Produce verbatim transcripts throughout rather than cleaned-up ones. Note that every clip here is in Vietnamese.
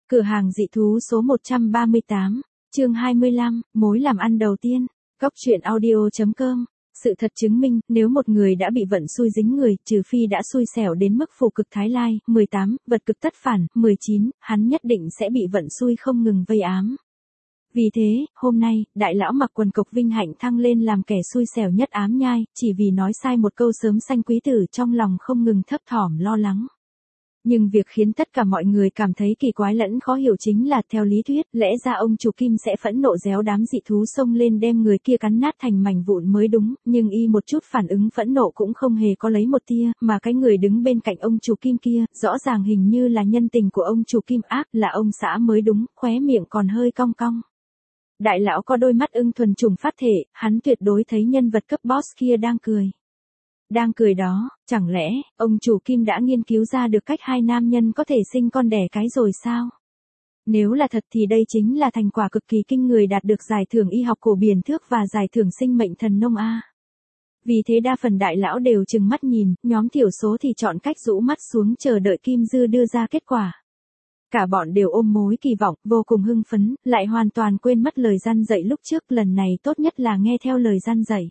Cửa hàng dị thú số một trăm ba mươi tám, chương hai mươi lăm, mối làm ăn đầu tiên. Góc truyện audio chấm com. Sự thật chứng minh, nếu một người đã bị vận xui dính người, trừ phi đã xui xẻo đến mức phù cực thái lai, mười tám, vật cực tất phản, mười chín, hắn nhất định sẽ bị vận xui không ngừng vây ám. Vì thế, hôm nay, đại lão mặc quần cộc vinh hạnh thăng lên làm kẻ xui xẻo nhất ám nhai, chỉ vì nói sai một câu sớm sanh quý tử trong lòng không ngừng thấp thỏm lo lắng. Nhưng việc khiến tất cả mọi người cảm thấy kỳ quái lẫn khó hiểu chính là theo lý thuyết, lẽ ra ông chủ Kim sẽ phẫn nộ réo đám dị thú xông lên đem người kia cắn nát thành mảnh vụn mới đúng, nhưng y một chút phản ứng phẫn nộ cũng không hề có lấy một tia, mà cái người đứng bên cạnh ông chủ Kim kia, rõ ràng hình như là nhân tình của ông chủ Kim ác, là ông xã mới đúng, khóe miệng còn hơi cong cong. Đại lão có đôi mắt ưng thuần trùng phát thể, hắn tuyệt đối thấy nhân vật cấp boss kia đang cười. Đang cười đó, chẳng lẽ, ông chủ Kim đã nghiên cứu ra được cách hai nam nhân có thể sinh con đẻ cái rồi sao? Nếu là thật thì đây chính là thành quả cực kỳ kinh người đạt được giải thưởng y học cổ biển thước và giải thưởng sinh mệnh thần nông A. Vì thế đa phần đại lão đều trừng mắt nhìn, nhóm thiểu số thì chọn cách rũ mắt xuống chờ đợi Kim Dư đưa ra kết quả. Cả bọn đều ôm mối kỳ vọng, vô cùng hưng phấn, lại hoàn toàn quên mất lời răn dạy lúc trước, lần này tốt nhất là nghe theo lời răn dạy.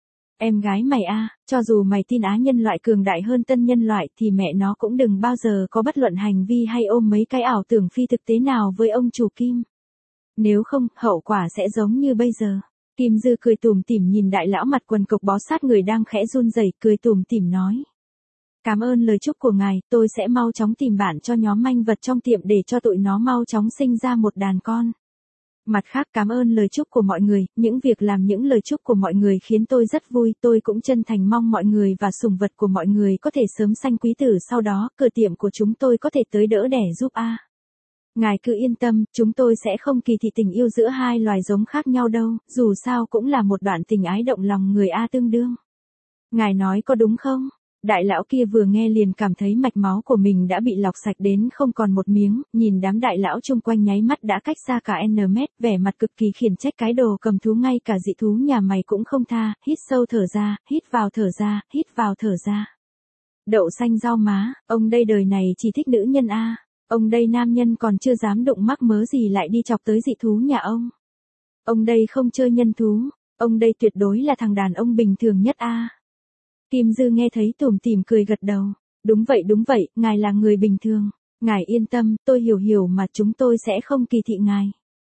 Em gái mày a, cho dù mày tin á nhân loại cường đại hơn tân nhân loại thì mẹ nó cũng đừng bao giờ có bất luận hành vi hay ôm mấy cái ảo tưởng phi thực tế nào với ông chủ Kim. Nếu không, hậu quả sẽ giống như bây giờ. Kim Dư cười tủm tỉm nhìn đại lão mặt quần cộc bó sát người đang khẽ run rẩy, cười tủm tỉm nói. Cảm ơn lời chúc của ngài, tôi sẽ mau chóng tìm bạn cho nhóm manh vật trong tiệm để cho tụi nó mau chóng sinh ra một đàn con. Mặt khác cảm ơn lời chúc của mọi người, những việc làm những lời chúc của mọi người khiến tôi rất vui, tôi cũng chân thành mong mọi người và sủng vật của mọi người có thể sớm sanh quý tử, sau đó, cửa tiệm của chúng tôi có thể tới đỡ đẻ giúp a. Ngài cứ yên tâm, chúng tôi sẽ không kỳ thị tình yêu giữa hai loài giống khác nhau đâu, dù sao cũng là một đoạn tình ái động lòng người a tương đương. Ngài nói có đúng không? Đại lão kia vừa nghe liền cảm thấy mạch máu của mình đã bị lọc sạch đến không còn một miếng, nhìn đám đại lão chung quanh nháy mắt đã cách xa cả N mét, vẻ mặt cực kỳ khiển trách cái đồ cầm thú, ngay cả dị thú nhà mày cũng không tha, hít sâu thở ra, hít vào thở ra, hít vào thở ra. Đậu xanh rau má, ông đây đời này chỉ thích nữ nhân a, ông đây nam nhân còn chưa dám đụng mắc mớ gì lại đi chọc tới dị thú nhà ông. Ông đây không chơi nhân thú, ông đây tuyệt đối là thằng đàn ông bình thường nhất a. Kim Dư nghe thấy tủm tỉm cười gật đầu. Đúng vậy đúng vậy, ngài là người bình thường. Ngài yên tâm, tôi hiểu hiểu mà chúng tôi sẽ không kỳ thị ngài.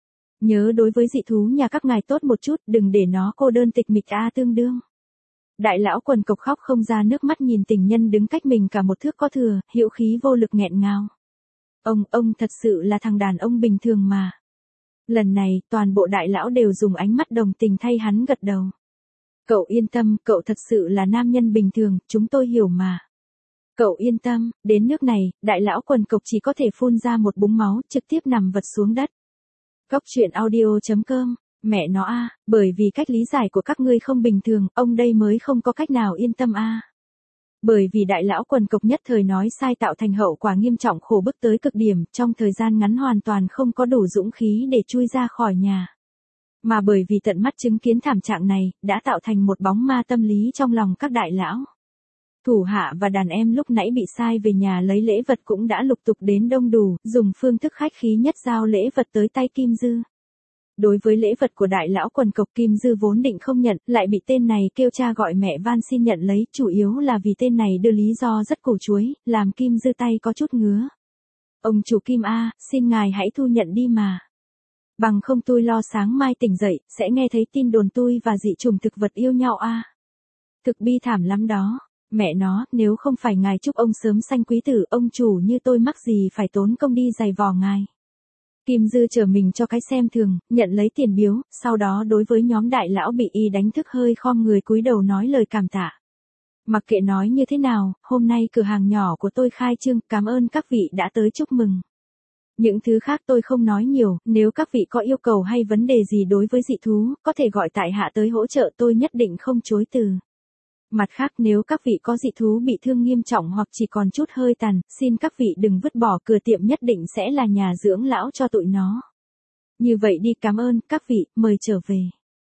Nhớ đối với dị thú nhà các ngài tốt một chút, đừng để nó cô đơn tịch mịch a tương đương. Đại lão quần cộc khóc không ra nước mắt nhìn tình nhân đứng cách mình cả một thước có thừa, hữu khí vô lực nghẹn ngào. Ông, ông thật sự là thằng đàn ông bình thường mà. Lần này, toàn bộ đại lão đều dùng ánh mắt đồng tình thay hắn gật đầu. Cậu yên tâm, cậu thật sự là nam nhân bình thường, chúng tôi hiểu mà. Cậu yên tâm, đến nước này, đại lão quần cộc chỉ có thể phun ra một búng máu, trực tiếp nằm vật xuống đất. Góc truyện audio chấm com, mẹ nó a, bởi vì cách lý giải của các ngươi không bình thường, ông đây mới không có cách nào yên tâm a. Bởi vì đại lão quần cộc nhất thời nói sai tạo thành hậu quả nghiêm trọng khổ bức tới cực điểm, trong thời gian ngắn hoàn toàn không có đủ dũng khí để chui ra khỏi nhà. Mà bởi vì tận mắt chứng kiến thảm trạng này, đã tạo thành một bóng ma tâm lý trong lòng các đại lão. Thủ hạ và đàn em lúc nãy bị sai về nhà lấy lễ vật cũng đã lục tục đến đông đủ, dùng phương thức khách khí nhất giao lễ vật tới tay Kim Dư. Đối với lễ vật của đại lão quần cộc, Kim Dư vốn định không nhận, lại bị tên này kêu cha gọi mẹ van xin nhận lấy, chủ yếu là vì tên này đưa lý do rất củ chuối, làm Kim Dư tay có chút ngứa. Ông chủ Kim a, xin ngài hãy thu nhận đi mà. Bằng không tôi lo sáng mai tỉnh dậy, sẽ nghe thấy tin đồn tôi và dị chủng thực vật yêu nhau a. Thực bi thảm lắm đó, mẹ nó, nếu không phải ngài chúc ông sớm sanh quý tử, ông chủ như tôi mắc gì phải tốn công đi giày vò ngài. Kim Dư trở mình cho cái xem thường, nhận lấy tiền biếu, sau đó đối với nhóm đại lão bị y đánh thức hơi khom người cúi đầu nói lời cảm tạ. Mặc kệ nói như thế nào, hôm nay cửa hàng nhỏ của tôi khai trương, cảm ơn các vị đã tới chúc mừng. Những thứ khác tôi không nói nhiều, nếu các vị có yêu cầu hay vấn đề gì đối với dị thú, có thể gọi tại hạ tới hỗ trợ, tôi nhất định không chối từ. Mặt khác, nếu các vị có dị thú bị thương nghiêm trọng hoặc chỉ còn chút hơi tàn, xin các vị đừng vứt bỏ, cửa tiệm nhất định sẽ là nhà dưỡng lão cho tụi nó. Như vậy đi, cảm ơn các vị, mời trở về.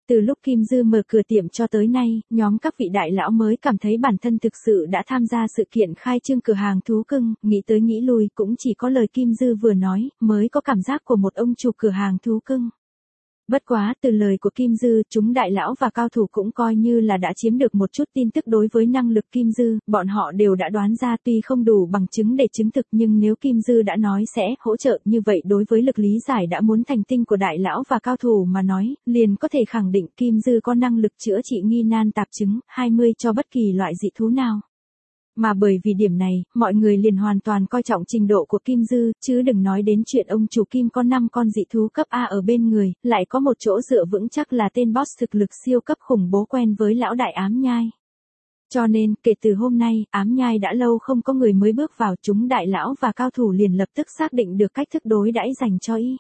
Từ lúc Kim Dư mở cửa tiệm cho tới nay, nhóm các vị đại lão mới cảm thấy bản thân thực sự đã tham gia sự kiện khai trương cửa hàng thú cưng, nghĩ tới nghĩ lui cũng chỉ có lời Kim Dư vừa nói, mới có cảm giác của một ông chủ cửa hàng thú cưng. Bất quá, từ lời của Kim Dư, chúng đại lão và cao thủ cũng coi như là đã chiếm được một chút tin tức đối với năng lực Kim Dư, bọn họ đều đã đoán ra tuy không đủ bằng chứng để chứng thực nhưng nếu Kim Dư đã nói sẽ hỗ trợ như vậy đối với lực lý giải đã muốn thành tinh của đại lão và cao thủ mà nói, liền có thể khẳng định Kim Dư có năng lực chữa trị nghi nan tạp chứng, hai mươi cho bất kỳ loại dị thú nào. Mà bởi vì điểm này, mọi người liền hoàn toàn coi trọng trình độ của Kim Dư, chứ đừng nói đến chuyện ông chủ Kim có năm con dị thú cấp A ở bên người, lại có một chỗ dựa vững chắc là tên boss thực lực siêu cấp khủng bố quen với lão đại ám nhai. Cho nên, kể từ hôm nay, ám nhai đã lâu không có người mới bước vào, chúng đại lão và cao thủ liền lập tức xác định được cách thức đối đãi dành cho y.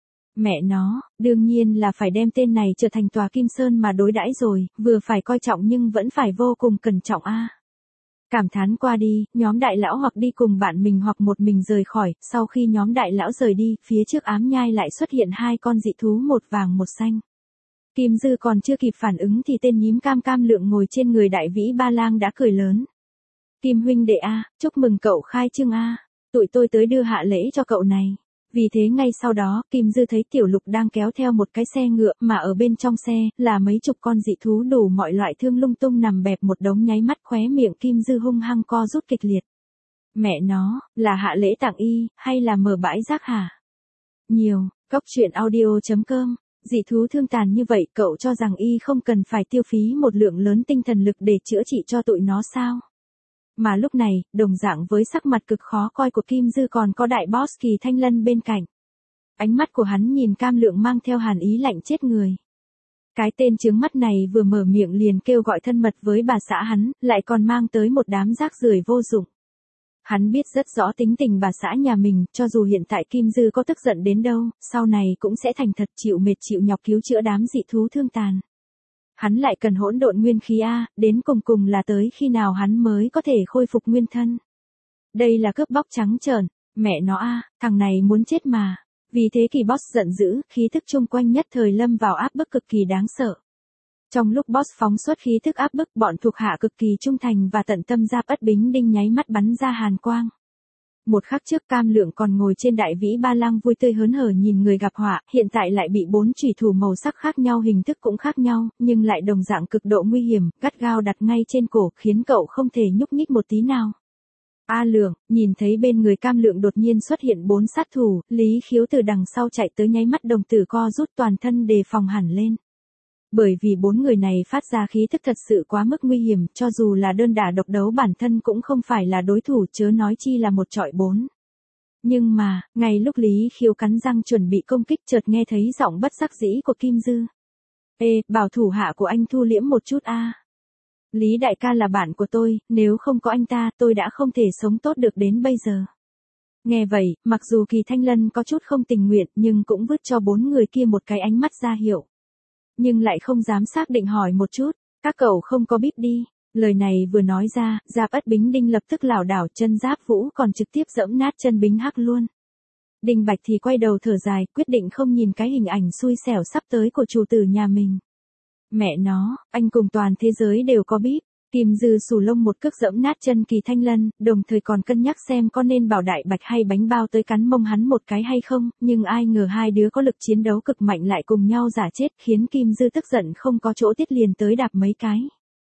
Mẹ nó, đương nhiên là phải đem tên này trở thành tòa Kim Sơn mà đối đãi rồi, vừa phải coi trọng nhưng vẫn phải vô cùng cẩn trọng a. Cảm thán qua đi, nhóm đại lão hoặc đi cùng bạn mình hoặc một mình rời khỏi, sau khi nhóm đại lão rời đi, phía trước ám nhai lại xuất hiện hai con dị thú một vàng một xanh. Kim Dư còn chưa kịp phản ứng thì tên nhím cam cam lượng ngồi trên người đại vĩ ba lang đã cười lớn. Kim huynh đệ a, chúc mừng cậu khai trương a, tụi tôi tới đưa hạ lễ cho cậu này. Vì thế ngay sau đó, Kim Dư thấy Tiểu Lục đang kéo theo một cái xe ngựa, mà ở bên trong xe, là mấy chục con dị thú đủ mọi loại thương lung tung nằm bẹp một đống, nháy mắt khóe miệng Kim Dư hung hăng co rút kịch liệt. Mẹ nó, là hạ lễ tặng y, hay là mở bãi rác hả? Nhiều, cóc truyện audio chấm com, dị thú thương tàn như vậy cậu cho rằng y không cần phải tiêu phí một lượng lớn tinh thần lực để chữa trị cho tụi nó sao? Mà lúc này, đồng dạng với sắc mặt cực khó coi của Kim Dư còn có đại boss Kỳ Thanh Lân bên cạnh. Ánh mắt của hắn nhìn Cam Lượng mang theo hàn ý lạnh chết người. Cái tên chướng mắt này vừa mở miệng liền kêu gọi thân mật với bà xã hắn, lại còn mang tới một đám rác rưởi vô dụng. Hắn biết rất rõ tính tình bà xã nhà mình, cho dù hiện tại Kim Dư có tức giận đến đâu, sau này cũng sẽ thành thật chịu mệt chịu nhọc cứu chữa đám dị thú thương tàn. Hắn lại cần hỗn độn nguyên khí a, đến cùng cùng là tới khi nào hắn mới có thể khôi phục nguyên thân. Đây là cướp bóc trắng trợn, mẹ nó a, thằng này muốn chết mà. Vì thế Kỳ boss giận dữ, khí thức chung quanh nhất thời lâm vào áp bức cực kỳ đáng sợ. Trong lúc boss phóng xuất khí thức áp bức, bọn thuộc hạ cực kỳ trung thành và tận tâm Giáp Ất Bính Đinh nháy mắt bắn ra hàn quang. Một khắc trước Cam Lượng còn ngồi trên đại vĩ ba lang vui tươi hớn hở nhìn người gặp họa, hiện tại lại bị bốn chủy thủ màu sắc khác nhau, hình thức cũng khác nhau, nhưng lại đồng dạng cực độ nguy hiểm, gắt gao đặt ngay trên cổ, khiến cậu không thể nhúc nhích một tí nào. A Lượng, nhìn thấy bên người Cam Lượng đột nhiên xuất hiện bốn sát thủ, Lý Khiếu từ đằng sau chạy tới, nháy mắt đồng tử co rút, toàn thân đề phòng hẳn lên. Bởi vì bốn người này phát ra khí thức thật sự quá mức nguy hiểm, cho dù là đơn đả độc đấu bản thân cũng không phải là đối thủ, chớ nói chi là một trọi bốn. Nhưng mà, ngay lúc Lý Khiếu cắn răng chuẩn bị công kích, chợt nghe thấy giọng bất đắc dĩ của Kim Dư. Ê, bảo thủ hạ của anh thu liễm một chút a. Lý đại ca là bạn của tôi, nếu không có anh ta, tôi đã không thể sống tốt được đến bây giờ. Nghe vậy, mặc dù Kỳ Thanh Lân có chút không tình nguyện, nhưng cũng vứt cho bốn người kia một cái ánh mắt ra hiệu. Nhưng lại không dám xác định hỏi một chút, các cậu không có bíp đi. Lời này vừa nói ra, Giáp Ất Bính Đinh lập tức lảo đảo, chân Giáp Vũ còn trực tiếp giẫm nát chân Bính Hắc luôn. Đinh Bạch thì quay đầu thở dài, quyết định không nhìn cái hình ảnh xui xẻo sắp tới của chủ tử nhà mình. Mẹ nó, anh cùng toàn thế giới đều có bíp. Kim Dư xù lông một cước giẫm nát chân Kỳ Thanh Lân, đồng thời còn cân nhắc xem có nên bảo Đại Bạch hay Bánh Bao tới cắn mông hắn một cái hay không, nhưng ai ngờ hai đứa có lực chiến đấu cực mạnh lại cùng nhau giả chết, khiến Kim Dư tức giận không có chỗ tiết liền tới đạp mấy cái.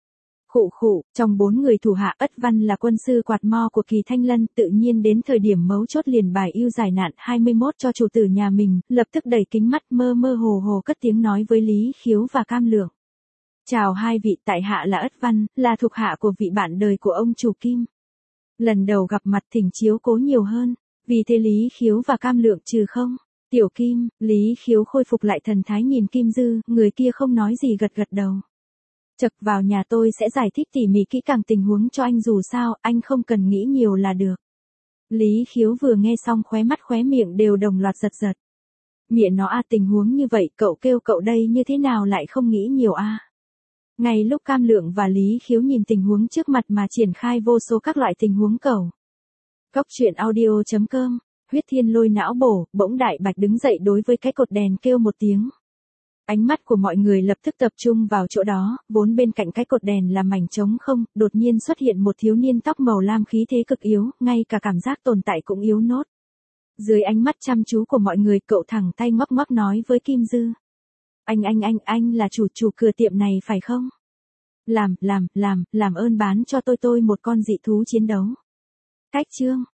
Khụ khụ, trong bốn người thủ hạ, Ất Văn là quân sư quạt mo của Kỳ Thanh Lân, tự nhiên đến thời điểm mấu chốt liền bài ưu giải nạn hai mươi mốt cho chủ tử nhà mình, lập tức đẩy kính mắt mơ mơ hồ hồ cất tiếng nói với Lý Khiếu và Cam Lượng. Chào hai vị, tại hạ là Ất Văn, là thuộc hạ của vị bạn đời của ông chủ Kim. Lần đầu gặp mặt thỉnh chiếu cố nhiều hơn, vì thế Lý Khiếu và Cam Lượng trừ không. Tiểu Kim, Lý Khiếu khôi phục lại thần thái nhìn Kim Dư, người kia không nói gì gật gật đầu. Chật, vào nhà tôi sẽ giải thích tỉ mỉ kỹ càng tình huống cho anh, dù sao, anh không cần nghĩ nhiều là được. Lý Khiếu vừa nghe xong khóe mắt khóe miệng đều đồng loạt giật giật. Mẹ nó a, tình huống như vậy cậu kêu cậu đây như thế nào lại không nghĩ nhiều a. Ngay lúc Cam Lượng và Lý Khiếu nhìn tình huống trước mặt mà triển khai vô số các loại tình huống cầu. Cóc truyện audio chấm com, huyết thiên lôi não bổ, bỗng Đại Bạch đứng dậy đối với cái cột đèn kêu một tiếng. Ánh mắt của mọi người lập tức tập trung vào chỗ đó, vốn bên cạnh cái cột đèn là mảnh trống không, đột nhiên xuất hiện một thiếu niên tóc màu lam khí thế cực yếu, ngay cả cảm giác tồn tại cũng yếu nốt. Dưới ánh mắt chăm chú của mọi người, cậu thẳng tay ngoắc ngoắc nói với Kim Dư. Anh anh anh, anh là chủ chủ cửa tiệm này phải không? Làm, làm, làm, làm ơn bán cho tôi tôi một con dị thú chiến đấu. Cách chương.